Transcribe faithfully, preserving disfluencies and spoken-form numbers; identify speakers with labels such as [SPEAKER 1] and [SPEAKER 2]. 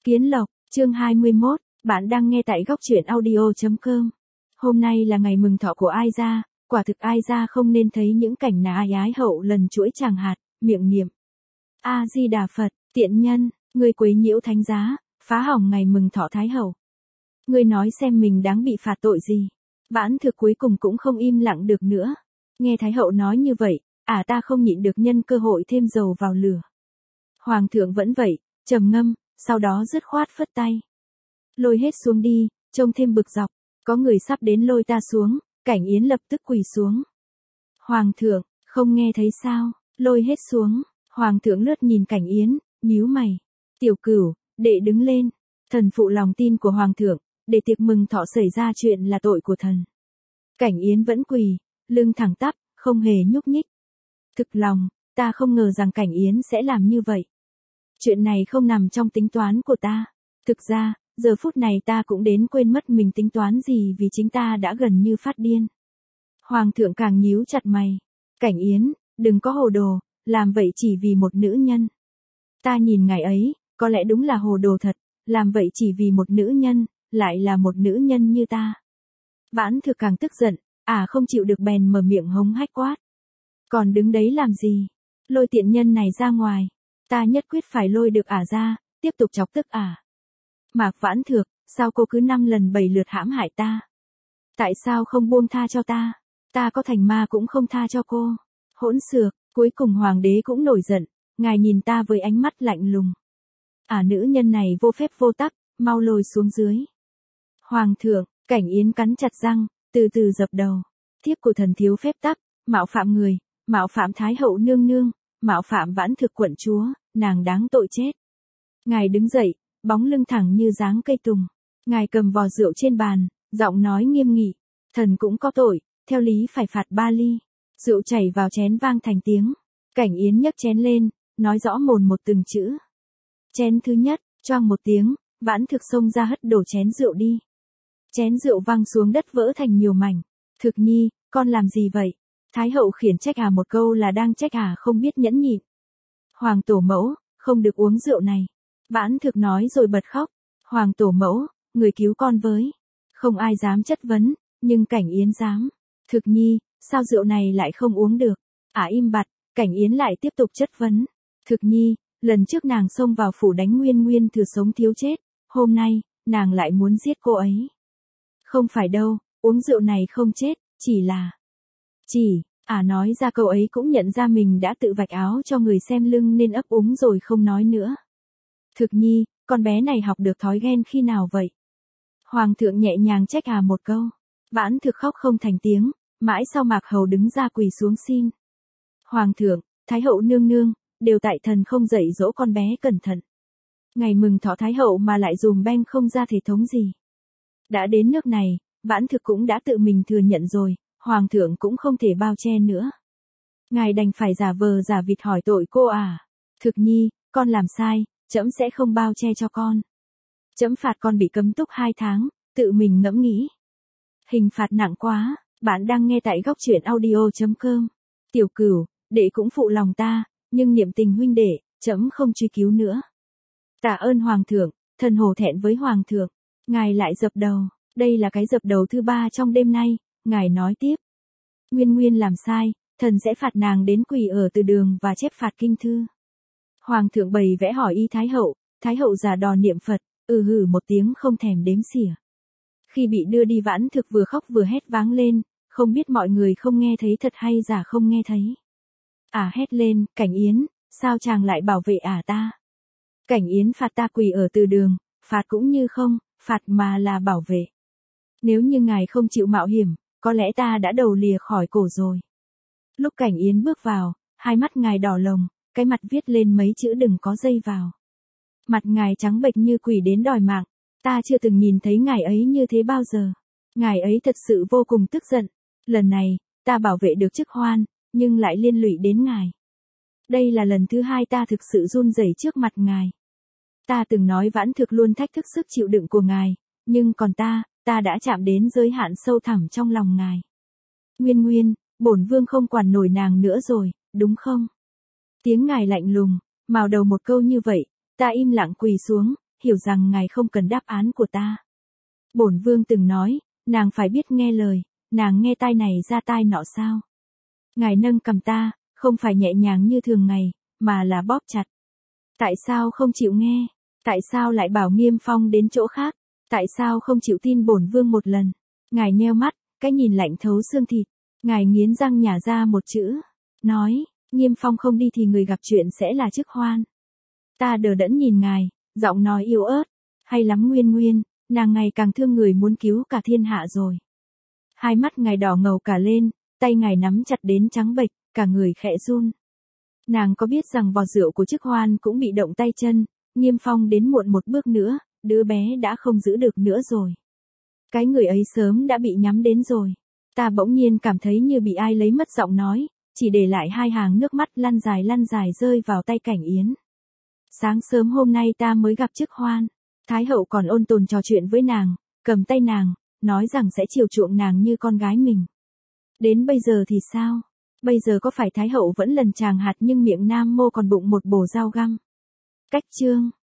[SPEAKER 1] Kiến Lộc, chương hai mươi mốt, bạn đang nghe tại góc truyện audio chấm com. Hôm nay là ngày mừng thọ của Ai Gia, quả thực Ai Gia không nên thấy những cảnh nà ai ái hậu lần chuỗi tràng hạt, miệng niệm. A Di Đà Phật, tiện nhân, ngươi quấy nhiễu thánh giá, phá hỏng ngày mừng thọ Thái Hậu. Ngươi nói xem mình đáng bị phạt tội gì. Vãn Thực cuối cùng cũng không im lặng được nữa. Nghe Thái Hậu nói như vậy, à ta không nhịn được nhân cơ hội thêm dầu vào lửa. Hoàng thượng vẫn vậy, trầm ngâm, sau đó dứt khoát phất tay. Lôi hết xuống đi, trông thêm bực dọc, có người sắp đến lôi ta xuống, Cảnh Yến lập tức quỳ xuống. Hoàng thượng, không nghe thấy sao, lôi hết xuống, Hoàng thượng lướt nhìn Cảnh Yến, nhíu mày. Tiểu Cửu, đệ đứng lên, thần phụ lòng tin của Hoàng thượng, để tiệc mừng thọ xảy ra chuyện là tội của thần. Cảnh Yến vẫn quỳ, lưng thẳng tắp, không hề nhúc nhích. Thực lòng, ta không ngờ rằng Cảnh Yến sẽ làm như vậy. Chuyện này không nằm trong tính toán của ta. Thực ra, giờ phút này ta cũng đến quên mất mình tính toán gì vì chính ta đã gần như phát điên. Hoàng thượng càng nhíu chặt mày. Cảnh Yến, đừng có hồ đồ, làm vậy chỉ vì một nữ nhân. Ta nhìn ngày ấy, có lẽ đúng là hồ đồ thật, làm vậy chỉ vì một nữ nhân, lại là một nữ nhân như ta. Vãn Thực càng tức giận, à không chịu được bèn mở miệng hống hách quát. Còn đứng đấy làm gì? Lôi tiện nhân này ra ngoài. Ta nhất quyết phải lôi được ả ra, tiếp tục chọc tức ả. Mạc Vãn Thược, sao cô cứ năm lần bảy lượt hãm hại ta? Tại sao không buông tha cho ta? Ta có thành ma cũng không tha cho cô. Hỗn xược, cuối cùng hoàng đế cũng nổi giận, ngài nhìn ta với ánh mắt lạnh lùng. Ả nữ nhân này vô phép vô tắc, mau lôi xuống dưới. Hoàng thượng, Cảnh Yến cắn chặt răng, từ từ dập đầu. Thiếp của thần thiếu phép tắc, mạo phạm người, mạo phạm Thái Hậu nương nương, mạo phạm Vãn Thực quận chúa, nàng đáng tội chết. Ngài đứng dậy, bóng lưng thẳng như dáng cây tùng. Ngài cầm vò rượu trên bàn, giọng nói nghiêm nghị. Thần cũng có tội, theo lý phải phạt ba ly. Rượu chảy vào chén vang thành tiếng. Cảnh Yến nhấc chén lên, nói rõ mồn một từng chữ. Chén thứ nhất, choang một tiếng, Vãn Thực xông ra hất đổ chén rượu đi. Chén rượu văng xuống đất vỡ thành nhiều mảnh. Thực nhi, con làm gì vậy? Thái Hậu khiển trách à một câu là đang trách à không biết nhẫn nhịn. Hoàng tổ mẫu, không được uống rượu này. Vãn Thực nói rồi bật khóc. Hoàng tổ mẫu, người cứu con với. Không ai dám chất vấn, nhưng Cảnh Yến dám. Thực nhi, sao rượu này lại không uống được? Ả im bặt, Cảnh Yến lại tiếp tục chất vấn. Thực nhi, lần trước nàng xông vào phủ đánh Nguyên Nguyên thừa sống thiếu chết, hôm nay, nàng lại muốn giết cô ấy. Không phải đâu, uống rượu này không chết, chỉ là... Chỉ, Ả nói ra câu ấy cũng nhận ra mình đã tự vạch áo cho người xem lưng nên ấp úng rồi không nói nữa. Thực nhi, con bé này học được thói ghen khi nào vậy? Hoàng thượng nhẹ nhàng trách Ả một câu. Vãn Thực khóc không thành tiếng, mãi sau Mạc Hầu đứng ra quỳ xuống xin. Hoàng thượng, Thái Hậu nương nương, đều tại thần không dạy dỗ con bé cẩn thận. Ngày mừng thọ Thái Hậu mà lại dùm beng không ra thể thống gì. Đã đến nước này, Vãn Thực cũng đã tự mình thừa nhận rồi, Hoàng thượng cũng không thể bao che nữa. Ngài đành phải giả vờ giả vịt hỏi tội cô à. Thực nhi, con làm sai, trẫm sẽ không bao che cho con. Trẫm phạt con bị cấm túc hai tháng, tự mình ngẫm nghĩ. Hình phạt nặng quá, bạn đang nghe tại góc truyện audio chấm com. Tiểu Cửu, đệ cũng phụ lòng ta, nhưng niệm tình huynh đệ, trẫm không truy cứu nữa. Tạ ơn Hoàng thượng, thần hổ thẹn với Hoàng thượng. Ngài lại dập đầu, đây là cái dập đầu thứ ba trong đêm nay, ngài nói tiếp. Nguyên Nguyên làm sai, thần sẽ phạt nàng đến quỳ ở từ đường và chép phạt kinh thư. Hoàng thượng bày vẽ hỏi y Thái Hậu, Thái Hậu giả đò niệm Phật, ừ hử một tiếng không thèm đếm xỉa. Khi bị đưa đi Vãn Thực vừa khóc vừa hét váng lên, không biết mọi người không nghe thấy thật hay giả không nghe thấy. Ả hét lên, Cảnh Yến, sao chàng lại bảo vệ Ả ta? Cảnh Yến phạt ta quỳ ở từ đường, phạt cũng như không, phạt mà là bảo vệ. Nếu như ngài không chịu mạo hiểm, có lẽ ta đã đầu lìa khỏi cổ rồi. Lúc Cảnh Yến bước vào, hai mắt ngài đỏ lồng, cái mặt viết lên mấy chữ đừng có dây vào. Mặt ngài trắng bệch như quỷ đến đòi mạng, ta chưa từng nhìn thấy ngài ấy như thế bao giờ. Ngài ấy thật sự vô cùng tức giận. Lần này, ta bảo vệ được chức hoan, nhưng lại liên lụy đến ngài. Đây là lần thứ hai ta thực sự run rẩy trước mặt ngài. Ta từng nói Vãn Thực luôn thách thức sức chịu đựng của ngài, nhưng còn ta, ta đã chạm đến giới hạn sâu thẳm trong lòng ngài. Nguyên Nguyên, bổn vương không quản nổi nàng nữa rồi, đúng không? Tiếng ngài lạnh lùng, mào đầu một câu như vậy, ta im lặng quỳ xuống, hiểu rằng ngài không cần đáp án của ta. Bổn vương từng nói, nàng phải biết nghe lời, nàng nghe tai này ra tai nọ sao. Ngài nâng cầm ta, không phải nhẹ nhàng như thường ngày, mà là bóp chặt. Tại sao không chịu nghe? Tại sao lại bảo Nghiêm Phong đến chỗ khác? Tại sao không chịu tin bổn vương một lần? Ngài nheo mắt, cái nhìn lạnh thấu xương thịt. Ngài nghiến răng nhả ra một chữ. Nói, Nghiêm Phong không đi thì người gặp chuyện sẽ là Chức Hoan. Ta đờ đẫn nhìn ngài, giọng nói yếu ớt. Hay lắm Nguyên Nguyên, nàng ngày càng thương người muốn cứu cả thiên hạ rồi. Hai mắt ngài đỏ ngầu cả lên, tay ngài nắm chặt đến trắng bệch, cả người khẽ run. Nàng có biết rằng vò rượu của Chức Hoan cũng bị động tay chân, Nghiêm Phong đến muộn một bước nữa, đứa bé đã không giữ được nữa rồi. Cái người ấy sớm đã bị nhắm đến rồi. Ta bỗng nhiên cảm thấy như bị ai lấy mất giọng nói, chỉ để lại hai hàng nước mắt lăn dài lăn dài rơi vào tay Cảnh Yến. Sáng sớm hôm nay ta mới gặp Chức Hoan. Thái hậu còn ôn tồn trò chuyện với nàng, cầm tay nàng, nói rằng sẽ chiều chuộng nàng như con gái mình. Đến bây giờ thì sao? Bây giờ có phải Thái hậu vẫn lần chàng hạt nhưng miệng nam mô còn bụng một bồ dao găm? Cách chương